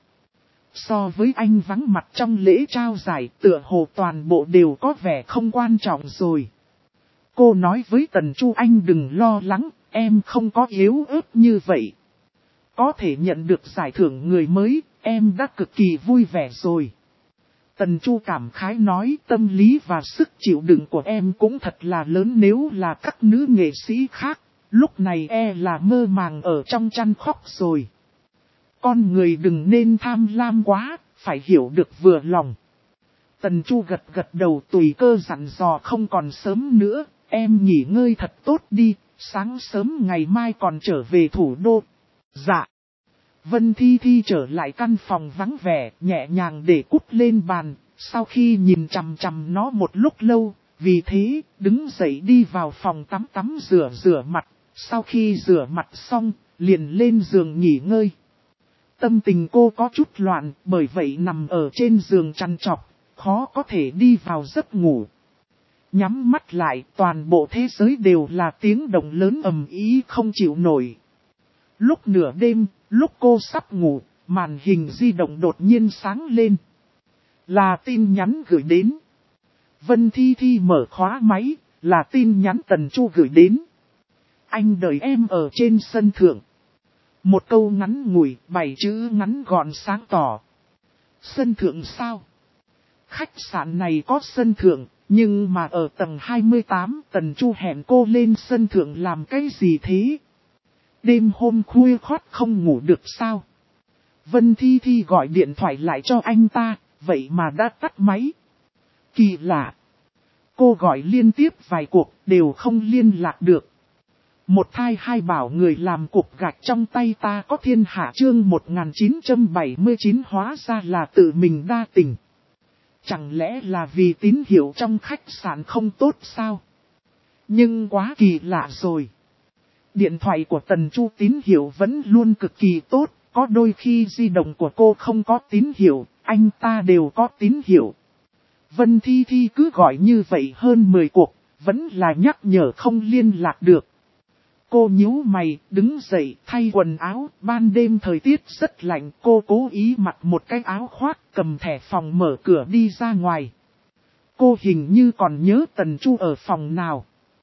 So với anh vắng mặt trong lễ trao giải, tựa hồ toàn bộ đều có vẻ không quan trọng rồi. Cô nói với Tần Chu anh đừng lo lắng, em không có yếu ớt như vậy. Có thể nhận được giải thưởng người mới, em đã cực kỳ vui vẻ rồi. Tần Chu cảm khái nói tâm lý và sức chịu đựng của em cũng thật là lớn, nếu là các nữ nghệ sĩ khác, lúc này là mơ màng ở trong chăn khóc rồi. Con người đừng nên tham lam quá, phải hiểu được vừa lòng. Tần Chu gật gật đầu tùy cơ dặn dò không còn sớm nữa, em nghỉ ngơi thật tốt đi, sáng sớm ngày mai còn trở về thủ đô. Dạ. Vân Thi Thi trở lại căn phòng vắng vẻ, nhẹ nhàng để cúp lên bàn, sau khi nhìn chằm chằm nó một lúc lâu, vì thế, đứng dậy đi vào phòng tắm rửa mặt, sau khi rửa mặt xong, liền lên giường nghỉ ngơi. Tâm tình cô có chút loạn, bởi vậy nằm ở trên giường trằn trọc, khó có thể đi vào giấc ngủ. Nhắm mắt lại, toàn bộ thế giới đều là tiếng động lớn ầm ĩ không chịu nổi. Lúc nửa đêm, lúc cô sắp ngủ, màn hình di động đột nhiên sáng lên. Là tin nhắn gửi đến. Vân Thi Thi mở khóa máy, là tin nhắn Tần Chu gửi đến. Anh đợi em ở trên sân thượng. Một câu ngắn ngủi, 7 chữ ngắn gọn sáng tỏ. Sân thượng sao? Khách sạn này có sân thượng, nhưng mà ở tầng 28 Tần Chu hẹn cô lên sân thượng làm cái gì thế? Đêm hôm khuya khoắt không ngủ được sao? Vân Thi Thi gọi điện thoại lại cho anh ta, vậy mà đã tắt máy. Kỳ lạ. Cô gọi liên tiếp vài cuộc đều không liên lạc được. Một thai hai bảo người làm cục gạch trong tay ta có thiên hạ chương 1979 hóa ra là tự mình đa tình. Chẳng lẽ là vì tín hiệu trong khách sạn không tốt sao? Nhưng quá kỳ lạ rồi. Điện thoại của Tần Chu tín hiệu vẫn luôn cực kỳ tốt, có đôi khi di động của cô không có tín hiệu, anh ta đều có tín hiệu. Vân Thi Thi cứ gọi như vậy hơn 10 cuộc, vẫn là nhắc nhở không liên lạc được. Cô nhíu mày, đứng dậy, thay quần áo, ban đêm thời tiết rất lạnh, cô cố ý mặc một cái áo khoác, cầm thẻ phòng mở cửa đi ra ngoài. Cô hình như còn nhớ Tần Chu ở phòng nào.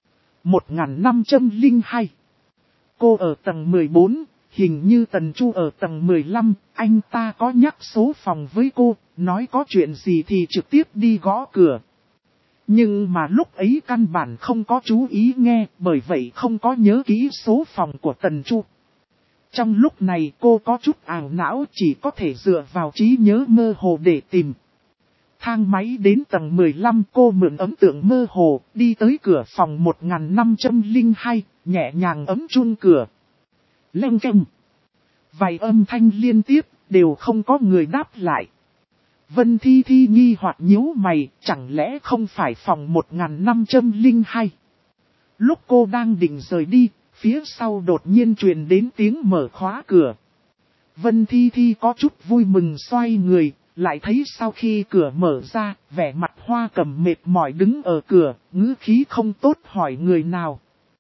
1502. Cô ở tầng 14, hình như Tần Chu ở tầng 15, anh ta có nhắc số phòng với cô, nói có chuyện gì thì trực tiếp đi gõ cửa. Nhưng mà lúc ấy căn bản không có chú ý nghe, bởi vậy không có nhớ kỹ số phòng của Tần Chu. Trong lúc này cô có chút ảo não, chỉ có thể dựa vào trí nhớ mơ hồ để tìm. Thang máy đến tầng 15, cô mượn ấn tượng mơ hồ, đi tới cửa phòng 1502, nhẹ nhàng ấm chuông cửa. Leng keng. Vài âm thanh liên tiếp, đều không có người đáp lại. Vân Thi Thi nghi hoặc nhíu mày, chẳng lẽ không phải phòng 1502. Lúc cô đang định rời đi, phía sau đột nhiên truyền đến tiếng mở khóa cửa. Vân Thi Thi có chút vui mừng xoay người, lại thấy sau khi cửa mở ra, vẻ mặt Hoa Cẩm mệt mỏi đứng ở cửa, ngữ khí không tốt hỏi người nào.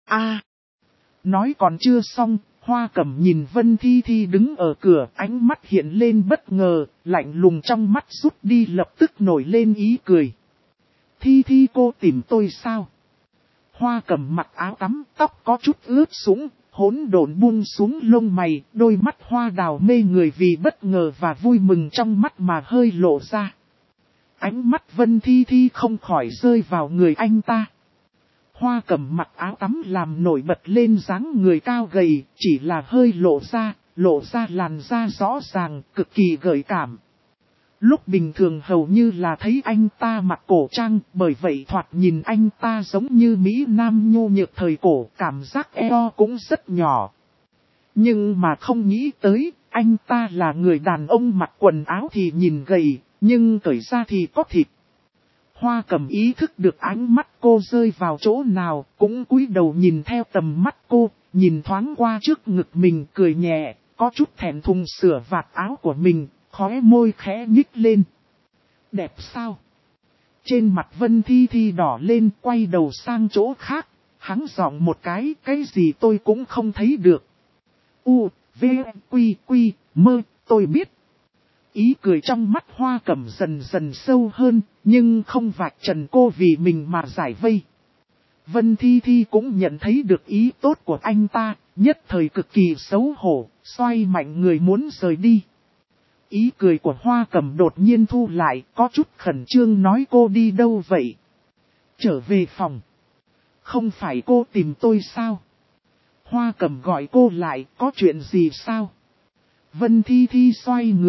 Nói còn chưa xong, Hoa Cẩm nhìn Vân Thi Thi đứng ở cửa, ánh mắt hiện lên bất ngờ, lạnh lùng trong mắt rút đi lập tức nổi lên ý cười. Thi Thi cô tìm tôi sao? Hoa Cẩm mặc áo tắm, tóc có chút ướt sũng, hỗn độn buông xuống lông mày, đôi mắt hoa đào mê người vì bất ngờ và vui mừng trong mắt mà hơi lộ ra. Ánh mắt Vân Thi Thi không khỏi rơi vào người anh ta. Hoa Cẩm mặc áo tắm làm nổi bật lên dáng người cao gầy, chỉ là hơi lộ ra làn da rõ ràng, cực kỳ gợi cảm. Lúc bình thường hầu như là thấy anh ta mặc cổ trang, bởi vậy thoạt nhìn anh ta giống như Mỹ Nam nhu nhược thời cổ, cảm giác eo cũng rất nhỏ. Nhưng mà không nghĩ tới, anh ta là người đàn ông mặc quần áo thì nhìn gầy, nhưng cởi ra thì có thịt. Hoa Cẩm ý thức được ánh mắt cô rơi vào chỗ nào, cũng cúi đầu nhìn theo tầm mắt cô, nhìn thoáng qua trước ngực mình cười nhẹ, có chút thẹn thùng sửa vạt áo của mình, khóe môi khẽ nhích lên. Đẹp sao? Trên mặt Vân Thi Thi đỏ lên, quay đầu sang chỗ khác, hắn giọng một cái gì tôi cũng không thấy được. U, V, Quy, Mơ, tôi biết. Ý cười trong mắt Hoa Cẩm dần dần sâu hơn, nhưng không vạch trần cô vì mình mà giải vây. Vân Thi Thi cũng nhận thấy được ý tốt của anh ta, nhất thời cực kỳ xấu hổ, xoay mạnh người muốn rời đi. Ý cười của Hoa Cẩm đột nhiên thu lại, có chút khẩn trương nói cô đi đâu vậy? Trở về phòng. Không phải cô tìm tôi sao? Hoa Cẩm gọi cô lại, có chuyện gì sao? Vân Thi Thi xoay người,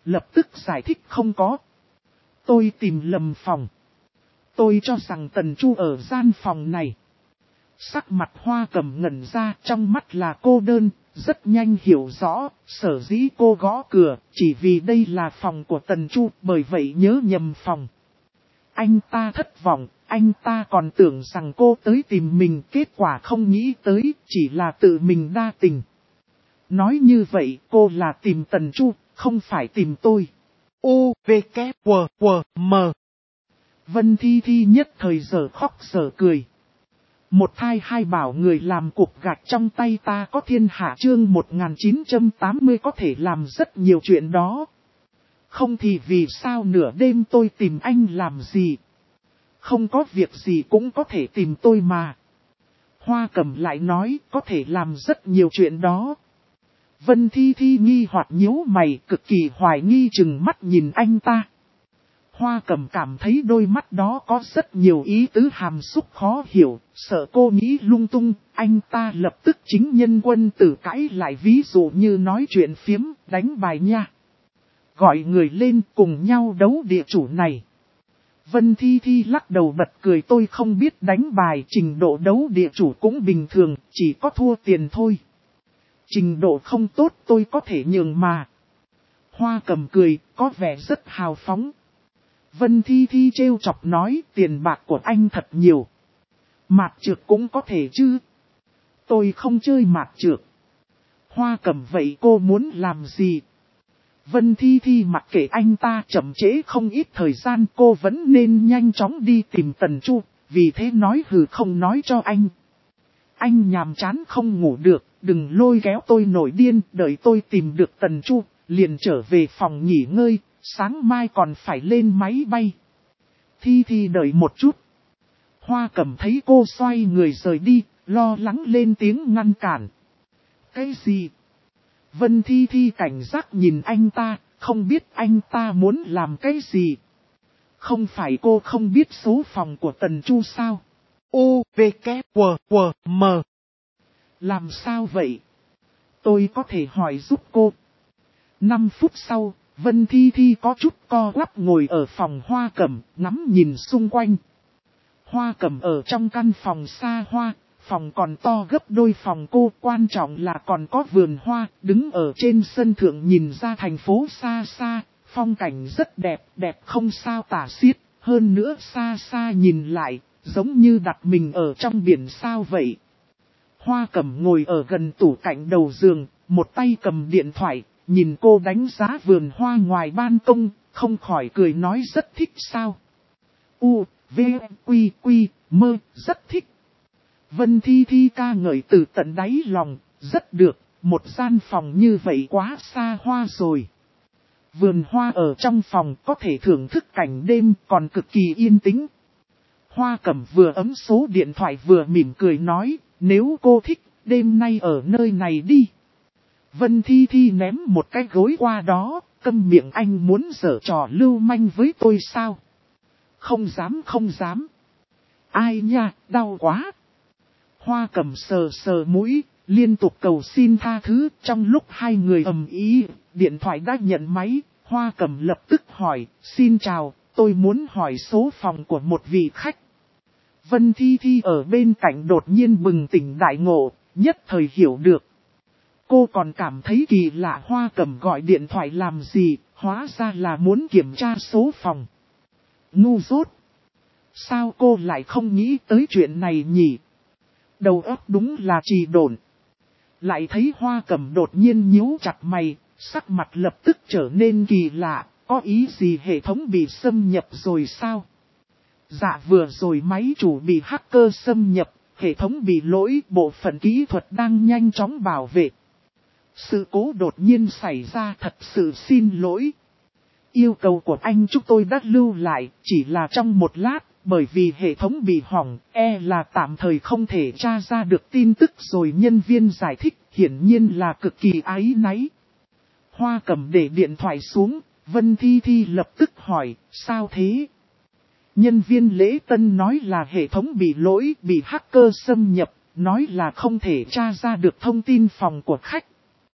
lập tức giải thích không có. Tôi tìm lầm phòng. Tôi cho rằng Tần Chu ở gian phòng này. Sắc mặt Hoa Cẩm ngẩn ra, trong mắt là cô đơn, rất nhanh hiểu rõ, sở dĩ cô gõ cửa, chỉ vì đây là phòng của Tần Chu, bởi vậy nhớ nhầm phòng. Anh ta thất vọng, anh ta còn tưởng rằng cô tới tìm mình, kết quả không nghĩ tới, chỉ là tự mình đa tình. Nói như vậy, cô là tìm Tần Chu, không phải tìm tôi. U, V, K, W, W, M. Vân Thi Thi nhất thời giờ khóc giờ cười. Một thai hai bảo người làm cục gạch trong tay ta có thiên hạ chương 1980 có thể làm rất nhiều chuyện đó. Không thì vì sao nửa đêm tôi tìm anh làm gì? Không có việc gì cũng có thể tìm tôi mà. Hoa Cẩm lại nói có thể làm rất nhiều chuyện đó. Vân Thi Thi nghi hoặc nhíu mày cực kỳ hoài nghi chừng mắt nhìn anh ta. Hoa Cẩm cảm thấy đôi mắt đó có rất nhiều ý tứ hàm xúc khó hiểu, sợ cô nghĩ lung tung, anh ta lập tức chính nhân quân tử cãi lại ví dụ như nói chuyện phiếm, đánh bài nha. Gọi người lên cùng nhau đấu địa chủ này. Vân Thi Thi lắc đầu bật cười tôi không biết đánh bài, trình độ đấu địa chủ cũng bình thường, chỉ có thua tiền thôi. Trình độ không tốt tôi có thể nhường mà. Hoa Cẩm cười, có vẻ rất hào phóng. Vân Thi Thi trêu chọc nói tiền bạc của anh thật nhiều. Mạt trược cũng có thể chứ. Tôi không chơi mạt trược. Hoa Cẩm vậy cô muốn làm gì? Vân Thi Thi mặc kệ anh ta chậm trễ không ít thời gian cô vẫn nên nhanh chóng đi tìm Tần Chu. Vì thế nói hừ không nói cho anh. Anh nhàm chán không ngủ được, đừng lôi kéo tôi nổi điên, đợi tôi tìm được Tần Chu, liền trở về phòng nghỉ ngơi. Sáng mai còn phải lên máy bay. Thi Thi đợi một chút. Hoa Cẩm thấy cô xoay người rời đi, lo lắng lên tiếng ngăn cản. Cái gì? Vân Thi Thi cảnh giác nhìn anh ta, không biết anh ta muốn làm cái gì. Không phải cô không biết số phòng của Tần Chu sao? U, V, K, W, W, M. Làm sao vậy? Tôi có thể hỏi giúp cô. 5 phút sau. Vân Thi Thi có chút co quắp ngồi ở phòng Hoa Cẩm, ngắm nhìn xung quanh. Hoa Cẩm ở trong căn phòng xa hoa, phòng còn to gấp đôi phòng cô, quan trọng là còn có vườn hoa, đứng ở trên sân thượng nhìn ra thành phố xa xa, phong cảnh rất đẹp, đẹp không sao tả xiết, hơn nữa xa xa nhìn lại, giống như đặt mình ở trong biển sao vậy. Hoa Cẩm ngồi ở gần tủ cạnh đầu giường, một tay cầm điện thoại. Nhìn cô đánh giá vườn hoa ngoài ban công, không khỏi cười nói rất thích sao. U, V, Quy, Quy, Mơ, rất thích. Vân Thi Thi ca ngợi từ tận đáy lòng, rất được, một gian phòng như vậy quá xa hoa rồi. Vườn hoa ở trong phòng có thể thưởng thức cảnh đêm còn cực kỳ yên tĩnh. Hoa Cẩm vừa ấm số điện thoại vừa mỉm cười nói, nếu cô thích, đêm nay ở nơi này đi. Vân Thi Thi ném một cái gối qua đó, câm miệng anh muốn giở trò lưu manh với tôi sao? Không dám không dám. Ai nha, đau quá. Hoa Cẩm sờ sờ mũi, liên tục cầu xin tha thứ, trong lúc hai người ầm ĩ, điện thoại đã nhận máy, Hoa Cẩm lập tức hỏi, xin chào, tôi muốn hỏi số phòng của một vị khách. Vân Thi Thi ở bên cạnh đột nhiên bừng tỉnh đại ngộ, nhất thời hiểu được. Cô còn cảm thấy kỳ lạ Hoa Cẩm gọi điện thoại làm gì, hóa ra là muốn kiểm tra số phòng. Ngu dốt. Sao cô lại không nghĩ tới chuyện này nhỉ? Đầu óc đúng là trì độn. Lại thấy Hoa Cẩm đột nhiên nhíu chặt mày, sắc mặt lập tức trở nên kỳ lạ, có ý gì hệ thống bị xâm nhập rồi sao? Dạ vừa rồi máy chủ bị hacker xâm nhập, hệ thống bị lỗi, bộ phận kỹ thuật đang nhanh chóng bảo vệ. Sự cố đột nhiên xảy ra thật sự xin lỗi. Yêu cầu của anh chúng tôi đã lưu lại, chỉ là trong một lát, bởi vì hệ thống bị hỏng, là tạm thời không thể tra ra được tin tức rồi nhân viên giải thích, hiển nhiên là cực kỳ áy náy. Hoa Cẩm để điện thoại xuống, Vân Thi Thi lập tức hỏi, sao thế? Nhân viên lễ tân nói là hệ thống bị lỗi, bị hacker xâm nhập, nói là không thể tra ra được thông tin phòng của khách.